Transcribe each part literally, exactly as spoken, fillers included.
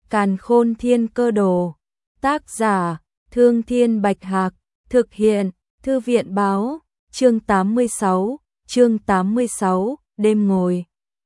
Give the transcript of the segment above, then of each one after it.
Càn Khôn Thiên Cơ Đồ. Tác giả: Thương Thiên Bạch Hạc. Thực hiện: Thư viện Báo. Chương tám mươi sáu. Chương tám mươi sáu. Đêm ngồi.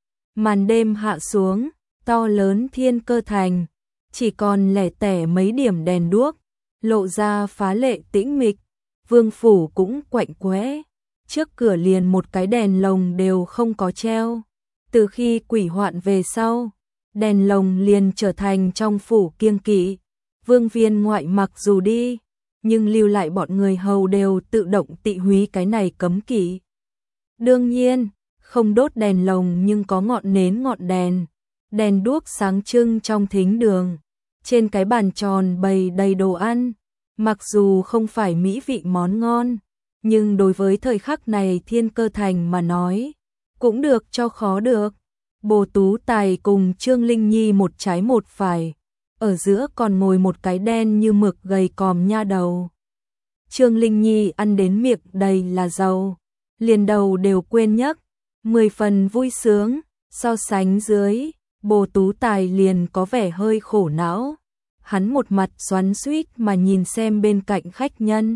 Màn đêm hạ xuống, to lớn Thiên Cơ Thành chỉ còn lẻ tẻ mấy điểm đèn đuốc, lộ ra phá lệ tĩnh mịch. Vương phủ cũng quạnh quẽ, trước cửa liền một cái đèn lồng đều không có treo. Từ khi quỷ hoạn về sau, đèn lồng liền trở thành trong phủ kiêng kỵ. Vương viên ngoại mặc dù đi, nhưng lưu lại bọn người hầu đều tự động tị húy cái này cấm kỵ. Đương nhiên, không đốt đèn lồng nhưng có ngọn nến ngọn đèn, đèn đuốc sáng trưng trong thính đường. Trên cái bàn tròn bày đầy đồ ăn, mặc dù không phải mỹ vị món ngon, nhưng đối với thời khắc này Thiên Cơ Thành mà nói, cũng được cho khó được. Bồ Tú Tài cùng Trương Linh Nhi một trái một phải, ở giữa còn ngồi một cái đen như mực gầy còm nha đầu. Trương Linh Nhi ăn đến miệng đầy là dầu, liền đầu đều quên nhấc, mười phần vui sướng. So sánh dưới, Bồ Tú Tài liền có vẻ hơi khổ não. Hắn một mặt xoắn xuýt mà nhìn xem bên cạnh khách nhân.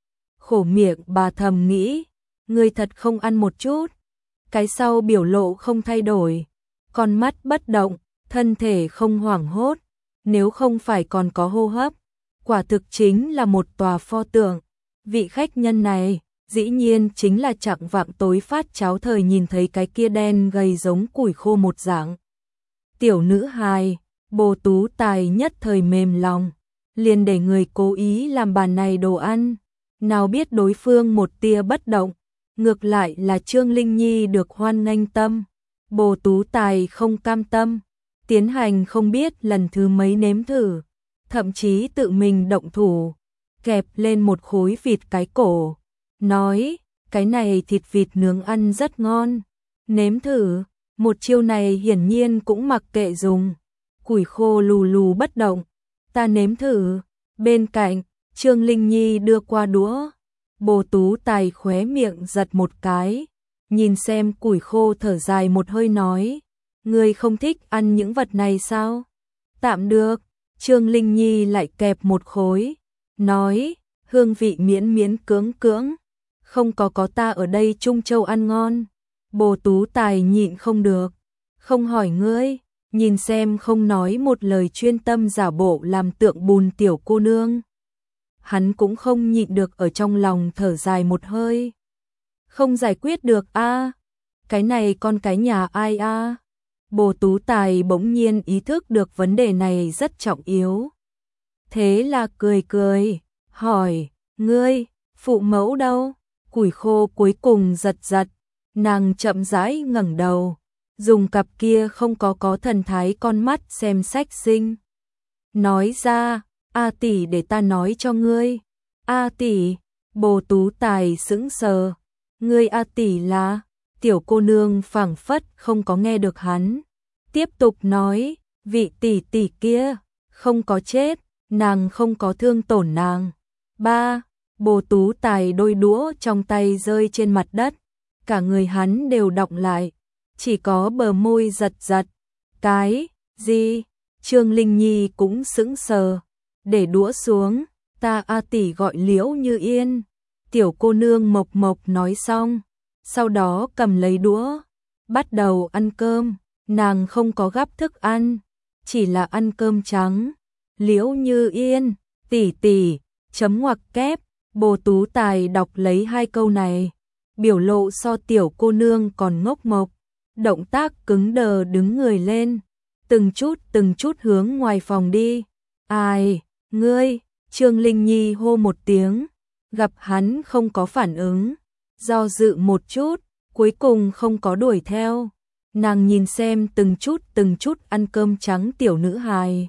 Khổ miệng bà thầm nghĩ, người thật không ăn một chút. Cái sau biểu lộ không thay đổi, con mắt bất động, thân thể không hoảng hốt, nếu không phải còn có hô hấp, quả thực chính là một tòa pho tượng. Vị khách nhân này, dĩ nhiên chính là chạng vạng tối phát cháo thời nhìn thấy cái kia đen gầy giống củi khô một dạng tiểu nữ hài. Bồ Tú Tài nhất thời mềm lòng, liền để người cố ý làm bàn này đồ ăn. Nào biết đối phương một tia bất động, ngược lại là Trương Linh Nhi được hoan nghênh tâm. Bồ Tú Tài không cam tâm, tiến hành không biết lần thứ mấy nếm thử, thậm chí tự mình động thủ, kẹp lên một khối vịt cái cổ, nói, cái này thịt vịt nướng ăn rất ngon, nếm thử. Một chiêu này hiển nhiên cũng mặc kệ dùng. Củi khô lù lù bất động, ta nếm thử. Bên cạnh, Trương Linh Nhi đưa qua đũa. Bồ Tú Tài khóe miệng giật một cái, nhìn xem củi khô thở dài một hơi nói, ngươi không thích ăn những vật này sao? Tạm được. Trương Linh Nhi lại kẹp một khối, nói, hương vị miễn miễn cưỡng cưỡng, không có có ta ở đây Trung Châu ăn ngon. Bồ Tú Tài nhịn không được, không hỏi ngươi, nhìn xem không nói một lời chuyên tâm giả bộ làm tượng bùn tiểu cô nương. Hắn cũng không nhịn được ở trong lòng thở dài một hơi. Không giải quyết được a, à? Cái này con cái nhà ai a? À? Bồ Tú Tài bỗng nhiên ý thức được vấn đề này rất trọng yếu. Thế là cười cười, hỏi, ngươi, phụ mẫu đâu? Củi khô cuối cùng giật giật, nàng chậm rãi ngẩng đầu, dùng cặp kia không có có thần thái con mắt xem sách sinh. Nói ra, A tỷ để ta nói cho ngươi. A tỷ, Bồ Tú Tài sững sờ. Ngươi A tỷ là? Tiểu cô nương phảng phất không có nghe được hắn. Tiếp tục nói, vị tỷ tỷ kia, không có chết, nàng không có thương tổn nàng. Ba, Bồ Tú Tài đôi đũa trong tay rơi trên mặt đất. Cả người hắn đều đọng lại, chỉ có bờ môi giật giật. Cái gì? Trương Linh Nhi cũng sững sờ, để đũa xuống. Ta A tỷ gọi Liễu Như Yên. Tiểu cô nương mộc mộc nói xong, sau đó cầm lấy đũa, bắt đầu ăn cơm. Nàng không có gắp thức ăn, chỉ là ăn cơm trắng. Liễu Như Yên, tỷ tỷ, chấm ngoặc kép. Bồ Tú Tài đọc lấy hai câu này, biểu lộ so tiểu cô nương còn ngốc mộc, động tác cứng đờ đứng người lên, từng chút từng chút hướng ngoài phòng đi. Ai, ngươi? Trương Linh Nhi hô một tiếng, gặp hắn không có phản ứng, do dự một chút, cuối cùng không có đuổi theo. Nàng nhìn xem từng chút từng chút ăn cơm trắng tiểu nữ hài,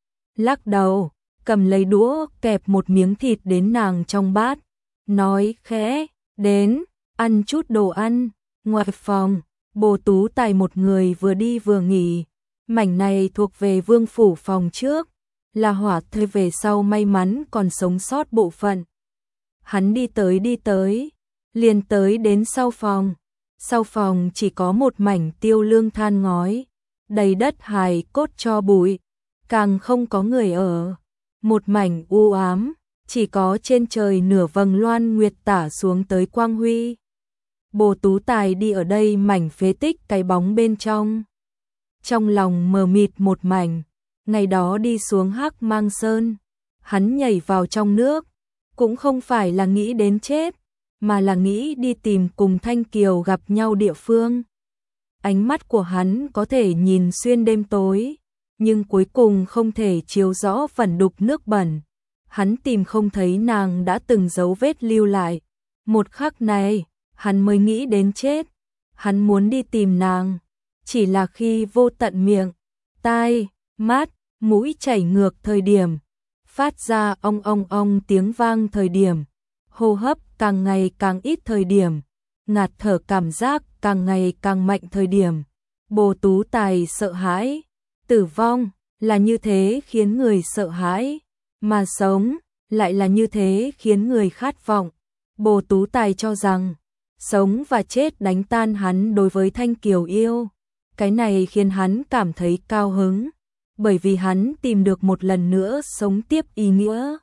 lắc đầu, cầm lấy đũa kẹp một miếng thịt đến nàng trong bát, nói khẽ, đến, ăn chút đồ ăn. Ngoài phòng, Bồ Tú Tài một người vừa đi vừa nghỉ. Mảnh này thuộc về vương phủ phòng trước, là hỏa thuê về sau may mắn còn sống sót bộ phận. Hắn đi tới đi tới, liền tới đến sau phòng. Sau phòng chỉ có một mảnh tiêu lương than ngói, đầy đất hài cốt tro bụi. càng không có người ở. Một mảnh u ám, chỉ có trên trời nửa vầng loan nguyệt tả xuống tới quang huy. Bồ Tú Tài đi ở đây mảnh phế tích cái bóng bên trong. Trong lòng mờ mịt một mảnh, ngày đó đi xuống Hắc Mang Sơn, hắn nhảy vào trong nước, cũng không phải là nghĩ đến chết, mà là nghĩ đi tìm cùng Thanh Kiều gặp nhau địa phương. Ánh mắt của hắn có thể nhìn xuyên đêm tối, nhưng cuối cùng không thể chiếu rõ phần đục nước bẩn. Hắn tìm không thấy nàng đã từng dấu vết lưu lại. Một khắc này, hắn mới nghĩ đến chết. Hắn muốn đi tìm nàng, chỉ là khi vô tận miệng, tai, mắt, mũi chảy ngược thời điểm, phát ra ong ong ong tiếng vang thời điểm, hô hấp càng ngày càng ít thời điểm, ngạt thở cảm giác càng ngày càng mạnh thời điểm, Bồ Tú Tài sợ hãi. Tử vong là như thế khiến người sợ hãi, mà sống lại là như thế khiến người khát vọng. Bồ Tú Tài cho rằng sống và chết đánh tan hắn đối với Thanh Kiều yêu. Cái này khiến hắn cảm thấy cao hứng, bởi vì hắn tìm được một lần nữa sống tiếp ý nghĩa.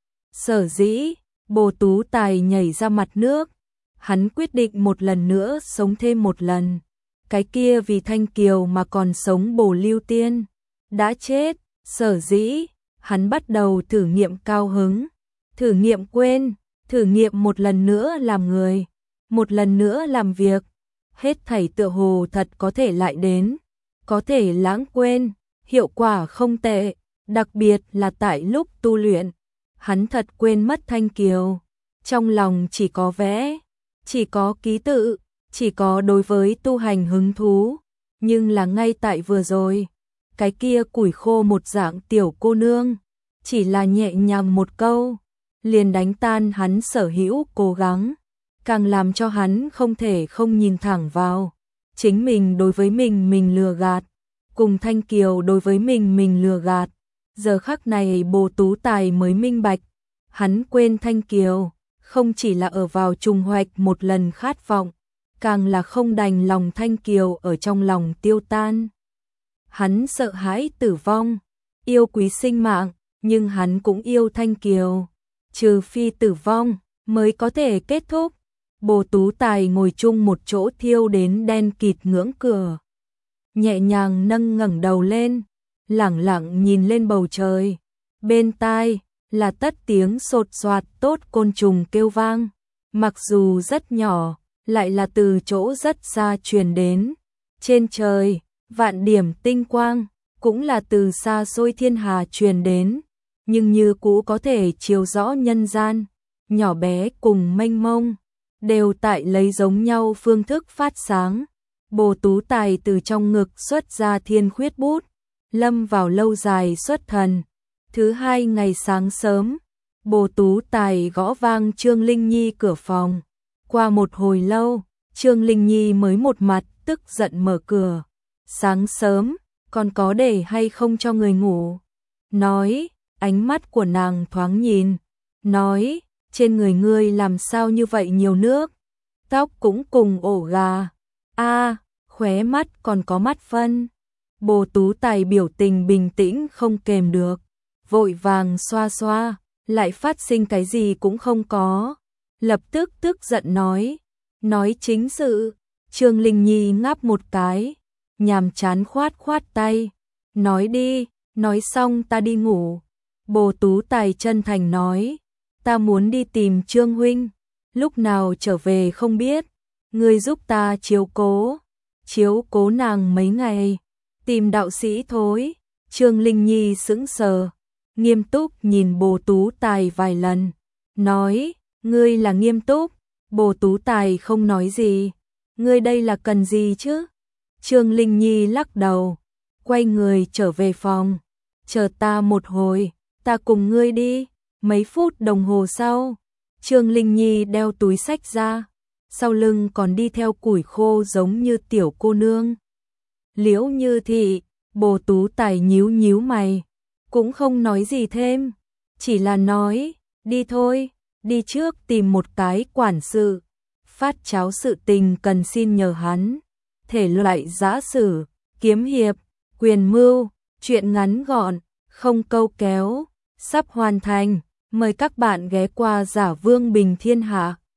Sở dĩ, Bồ Tú Tài nhảy ra mặt nước, hắn quyết định một lần nữa sống thêm một lần. Cái kia vì Thanh Kiều mà còn sống Bồ Lưu Tiên đã chết, sở dĩ, hắn bắt đầu thử nghiệm cao hứng, thử nghiệm quên, thử nghiệm một lần nữa làm người, một lần nữa làm việc. Hết thảy tựa hồ thật có thể lại đến, có thể lãng quên, hiệu quả không tệ, đặc biệt là tại lúc tu luyện. Hắn thật quên mất Thanh Kiều, trong lòng chỉ có vẽ, chỉ có ký tự, chỉ có đối với tu hành hứng thú, nhưng là ngay tại vừa rồi, cái kia củi khô một dạng tiểu cô nương, chỉ là nhẹ nhàng một câu, liền đánh tan hắn sở hữu cố gắng, càng làm cho hắn không thể không nhìn thẳng vào chính mình đối với mình mình lừa gạt, cùng Thanh Kiều đối với mình mình lừa gạt. Giờ khắc này Bồ Tú Tài mới minh bạch, hắn quên Thanh Kiều, không chỉ là ở vào trùng hoạch một lần khát vọng, càng là không đành lòng Thanh Kiều ở trong lòng tiêu tan. Hắn sợ hãi tử vong, yêu quý sinh mạng, nhưng hắn cũng yêu Thanh Kiều. Trừ phi tử vong, mới có thể kết thúc. Bồ Tú Tài ngồi chung một chỗ thiêu đến đen kịt ngưỡng cửa. Nhẹ nhàng nâng ngẩng đầu lên, lẳng lặng nhìn lên bầu trời. Bên tai là tất tiếng sột soạt tốt côn trùng kêu vang. Mặc dù rất nhỏ, lại là từ chỗ rất xa truyền đến. Trên trời, vạn điểm tinh quang, cũng là từ xa xôi thiên hà truyền đến. Nhưng như cũ có thể chiếu rõ nhân gian, nhỏ bé cùng mênh mông, đều tại lấy giống nhau phương thức phát sáng. Bồ Tú Tài từ trong ngực xuất ra thiên khuyết bút, lâm vào lâu dài xuất thần. Thứ hai ngày sáng sớm, Bồ Tú Tài gõ vang Trương Linh Nhi cửa phòng. Qua một hồi lâu, Trương Linh Nhi mới một mặt tức giận mở cửa. Sáng sớm, còn có để hay không cho người ngủ? Nói, ánh mắt của nàng thoáng nhìn. Nói, trên người ngươi làm sao như vậy nhiều nước? Tóc cũng cùng ổ gà. A, khóe mắt còn có mắt phân. Bồ Tú Tài biểu tình bình tĩnh không kềm được, vội vàng xoa xoa, lại phát sinh cái gì cũng không có. Lập tức tức giận nói, nói chính sự. Trương Linh Nhi ngáp một cái, nhàm chán khoát khoát tay, nói đi, nói xong ta đi ngủ. Bồ Tú Tài chân thành nói, ta muốn đi tìm Trương huynh, lúc nào trở về không biết, ngươi giúp ta chiếu cố, chiếu cố nàng mấy ngày. Tìm đạo sĩ thối. Trương Linh Nhi sững sờ, nghiêm túc nhìn Bồ Tú Tài vài lần, nói, ngươi là nghiêm túc? Bồ Tú Tài không nói gì, ngươi đây là cần gì chứ? Trương Linh Nhi lắc đầu, quay người trở về phòng, chờ ta một hồi, ta cùng ngươi đi. Mấy phút đồng hồ sau, Trương Linh Nhi đeo túi xách ra, sau lưng còn đi theo củi khô giống như tiểu cô nương. Liễu Như Thị. Bồ Tú Tài nhíu nhíu mày, cũng không nói gì thêm, chỉ là nói, đi thôi, đi trước tìm một cái quản sự, phát cháo sự tình cần xin nhờ hắn, thể loại giã sử, kiếm hiệp, quyền mưu, chuyện ngắn gọn, không câu kéo, sắp hoàn thành. Mời các bạn ghé qua Giả Vương Bình Thiên Hạ.